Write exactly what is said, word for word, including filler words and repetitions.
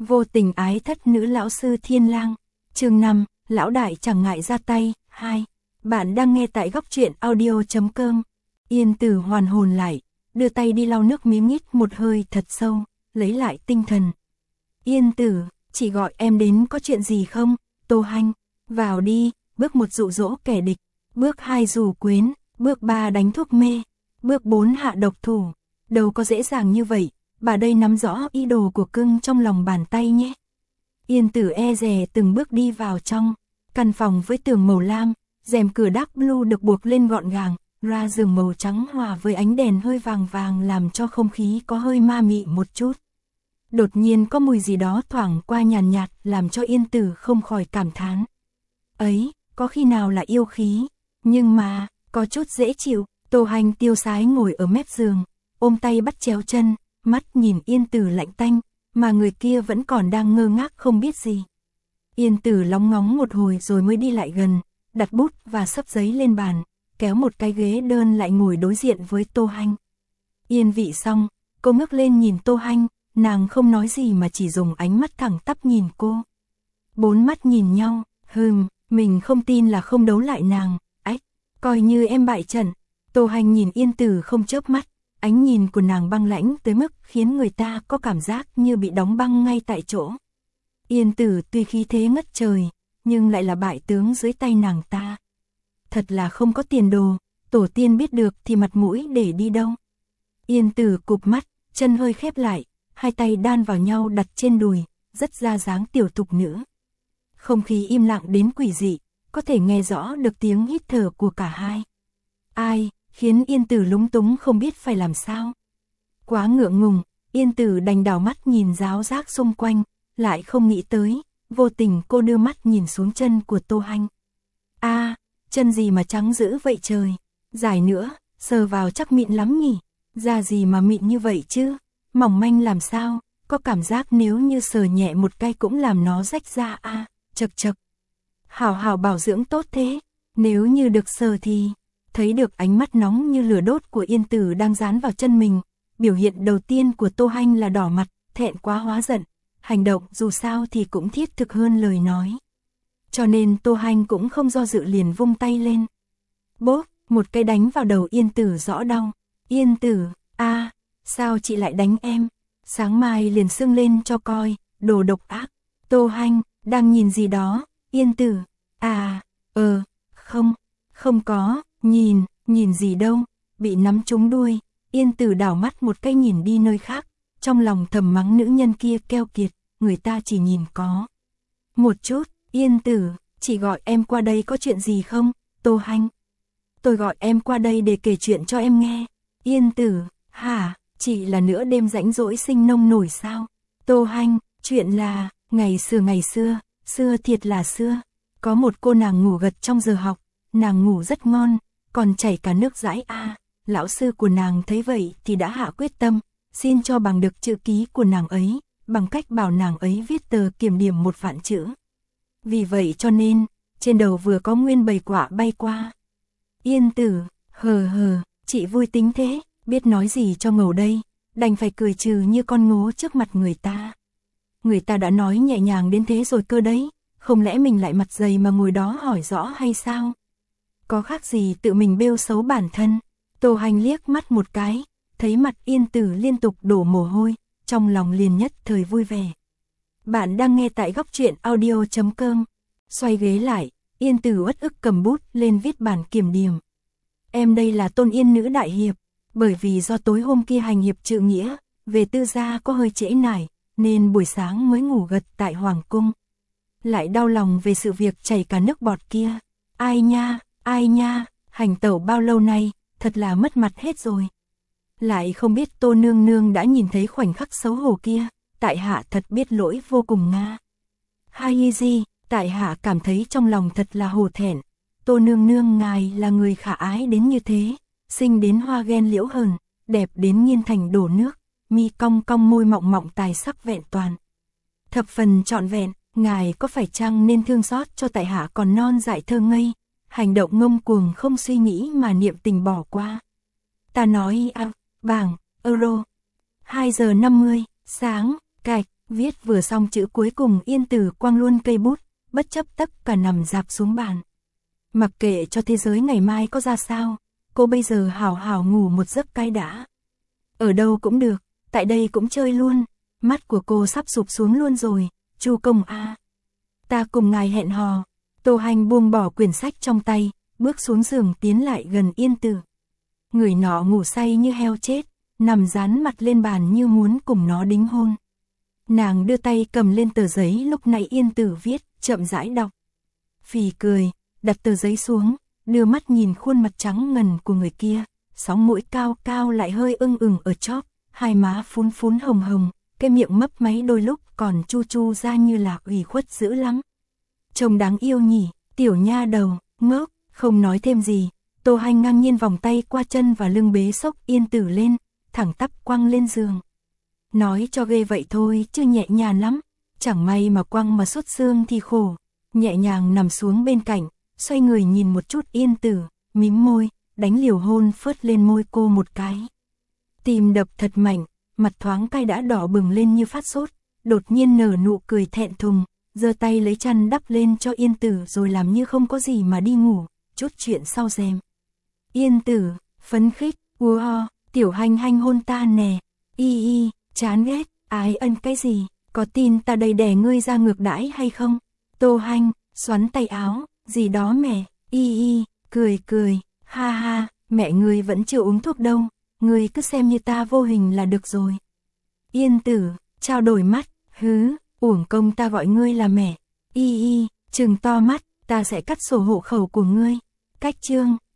Vô tình ái thất nữ lão sư Thiên Lang. Chương năm, lão đại chẳng ngại ra tay. Hai. Bạn đang nghe tại góc truyện audio chấm com. Yên Tử hoàn hồn lại, đưa tay đi lau nước miếng nhít một hơi thật sâu, lấy lại tinh thần. Yên Tử, chị gọi em đến có chuyện gì không? Tô Hanh, vào đi. Bước một dụ dỗ kẻ địch, bước hai rủ quyến, bước ba đánh thuốc mê, bước bốn hạ độc thủ. Đâu có dễ dàng như vậy, bà đây nắm rõ ý đồ của cưng trong lòng bàn tay nhé. Yên Tử e dè từng bước đi vào trong căn phòng với tường màu lam, rèm cửa dark blue được buộc lên gọn gàng, ra giường màu trắng hòa với ánh đèn hơi vàng vàng làm cho không khí có hơi ma mị một chút. Đột nhiên có mùi gì đó thoảng qua nhàn nhạt, nhạt làm cho Yên Tử không khỏi cảm thán. Ấy, có khi nào là yêu khí, nhưng mà, có chút dễ chịu. Tô Hanh tiêu sái ngồi ở mép giường, ôm tay bắt chéo chân, mắt nhìn Yên Tử lạnh tanh, mà người kia vẫn còn đang ngơ ngác không biết gì. Yên Tử lóng ngóng một hồi rồi mới đi lại gần, đặt bút và xấp giấy lên bàn, kéo một cái ghế đơn lại ngồi đối diện với Tô Hanh. Yên vị xong, cô ngước lên nhìn Tô Hanh, nàng không nói gì mà chỉ dùng ánh mắt thẳng tắp nhìn cô. Bốn mắt nhìn nhau, hừm, mình không tin là không đấu lại nàng, ách, coi như em bại trận. Tô Hanh nhìn Yên Tử không chớp mắt, ánh nhìn của nàng băng lãnh tới mức khiến người ta có cảm giác như bị đóng băng ngay tại chỗ. Yên Tử tuy khí thế ngất trời, nhưng lại là bại tướng dưới tay nàng ta. Thật là không có tiền đồ, tổ tiên biết được thì mặt mũi để đi đâu. Yên Tử cụp mắt, chân hơi khép lại, hai tay đan vào nhau đặt trên đùi, rất ra dáng tiểu thục nữ. Không khí im lặng đến quỷ dị, có thể nghe rõ được tiếng hít thở của cả hai. Ai, khiến Yên Tử lúng túng không biết phải làm sao. Quá ngượng ngùng, Yên Tử đành đảo mắt nhìn ráo rác xung quanh, lại không nghĩ tới, vô tình cô đưa mắt nhìn xuống chân của Tô Hanh. A, à, chân gì mà trắng dữ vậy trời, dài nữa, sờ vào chắc mịn lắm nhỉ, da gì mà mịn như vậy chứ, mỏng manh làm sao, có cảm giác nếu như sờ nhẹ một cái cũng làm nó rách ra a, à, chật chật. Hảo hảo bảo dưỡng tốt thế, nếu như được sờ thì... Thấy được ánh mắt nóng như lửa đốt của Yên Tử đang dán vào chân mình, biểu hiện đầu tiên của Tô Hanh là đỏ mặt, thẹn quá hóa giận. Hành động dù sao thì cũng thiết thực hơn lời nói. Cho nên Tô Hanh cũng không do dự liền vung tay lên. Bốp, một cái đánh vào đầu Yên Tử rõ đau. Yên Tử, a, à, sao chị lại đánh em? Sáng mai liền xưng lên cho coi, đồ độc ác. Tô Hanh, đang nhìn gì đó? Yên Tử, à, ờ, không, không có. Nhìn, nhìn gì đâu, bị nắm trúng đuôi, Yên Tử đảo mắt một cái nhìn đi nơi khác, trong lòng thầm mắng nữ nhân kia keo kiệt, người ta chỉ nhìn có một chút. Yên Tử, chị gọi em qua đây có chuyện gì không? Tô Hanh, tôi gọi em qua đây để kể chuyện cho em nghe. Yên Tử, hả, chị là nửa đêm rãnh rỗi sinh nông nổi sao? Tô Hanh, chuyện là, ngày xưa ngày xưa, xưa thiệt là xưa, có một cô nàng ngủ gật trong giờ học, nàng ngủ rất ngon, còn chảy cả nước dãi a. À, lão sư của nàng thấy vậy thì đã hạ quyết tâm, xin cho bằng được chữ ký của nàng ấy, bằng cách bảo nàng ấy viết tờ kiểm điểm một vạn chữ. Vì vậy cho nên, trên đầu vừa có nguyên bầy quả bay qua. Yên Tử, hờ hờ, chị vui tính thế, biết nói gì cho ngầu đây, đành phải cười trừ như con ngố trước mặt người ta. Người ta đã nói nhẹ nhàng đến thế rồi cơ đấy, không lẽ mình lại mặt dày mà ngồi đó hỏi rõ hay sao? Có khác gì tự mình bêu xấu bản thân. Tô Hanh liếc mắt một cái, thấy mặt Yên Tử liên tục đổ mồ hôi, trong lòng liền nhất thời vui vẻ. Bạn đang nghe tại góc truyện audio chấm com. Xoay ghế lại, Yên Tử uất ức cầm bút lên viết bản kiểm điểm. Em đây là Tôn Yên nữ đại hiệp, bởi vì do tối hôm kia hành hiệp trự nghĩa, về tư gia có hơi trễ nải, nên buổi sáng mới ngủ gật tại Hoàng Cung. Lại đau lòng về sự việc chảy cả nước bọt kia. Ai nha, ai nha, hành tẩu bao lâu nay, thật là mất mặt hết rồi. Lại không biết Tô nương nương đã nhìn thấy khoảnh khắc xấu hổ kia, tại hạ thật biết lỗi vô cùng nga. Hai gì, tại hạ cảm thấy trong lòng thật là hổ thẹn. Tô nương nương ngài là người khả ái đến như thế, xinh đến hoa ghen liễu hờn, đẹp đến nghiên thành đổ nước, mi cong cong môi mọng mọng tài sắc vẹn toàn. Thập phần trọn vẹn, ngài có phải chăng nên thương xót cho tại hạ còn non dại thơ ngây, hành động ngông cuồng không suy nghĩ mà niệm tình bỏ qua. Ta nói à, vàng, euro. hai giờ năm mươi, sáng, cạch, Viết vừa xong chữ cuối cùng Yên Tử quăng luôn cây bút, bất chấp tất cả nằm rạp xuống bàn. Mặc kệ cho thế giới ngày mai có ra sao, cô bây giờ hào hào ngủ một giấc cái đã. Ở đâu cũng được, tại đây cũng chơi luôn, mắt của cô sắp sụp xuống luôn rồi, Chu công a. Ta cùng ngài hẹn hò. Tô Hành buông bỏ quyển sách trong tay, bước xuống giường tiến lại gần Yên Tử. Người nọ ngủ say như heo chết, nằm dán mặt lên bàn như muốn cùng nó đính hôn. Nàng đưa tay cầm lên tờ giấy lúc nãy Yên Tử viết, chậm rãi đọc. Phì cười, đặt tờ giấy xuống, đưa mắt nhìn khuôn mặt trắng ngần của người kia, sóng mũi cao cao lại hơi ưng ửng ở chóp, hai má phún phún hồng hồng, cái miệng mấp máy đôi lúc còn chu chu ra như là ủy khuất dữ lắm. Trông đáng yêu nhỉ, tiểu nha đầu, ngốc, không nói thêm gì. Tô Hành ngang nhiên vòng tay qua chân và lưng bế xốc Yên Tử lên, thẳng tắp quăng lên giường. Nói cho ghê vậy thôi chứ nhẹ nhàng lắm, chẳng may mà quăng mà sốt xương thì khổ. Nhẹ nhàng nằm xuống bên cạnh, xoay người nhìn một chút Yên Tử, mím môi, đánh liều hôn phớt lên môi cô một cái. Tim đập thật mạnh, mặt thoáng cay đã đỏ bừng lên như phát sốt, đột nhiên nở nụ cười thẹn thùng, giơ tay lấy chăn đắp lên cho Yên Tử rồi làm như không có gì mà đi ngủ, chút chuyện sau rèm. Yên Tử, phấn khích, wow, tiểu Hành Hành hôn ta nè, y y, chán ghét, ái ân cái gì, có tin ta đây đè ngươi ra ngược đãi hay không? Tô Hành, xoắn tay áo, gì đó mẹ, y y, cười cười, ha ha, mẹ ngươi vẫn chưa uống thuốc đâu, ngươi cứ xem như ta vô hình là được rồi. Yên Tử, trao đổi mắt, hứ, uổng công ta gọi ngươi là mẹ, y y, trừng to mắt, ta sẽ cắt sổ hộ khẩu của ngươi. Cách chương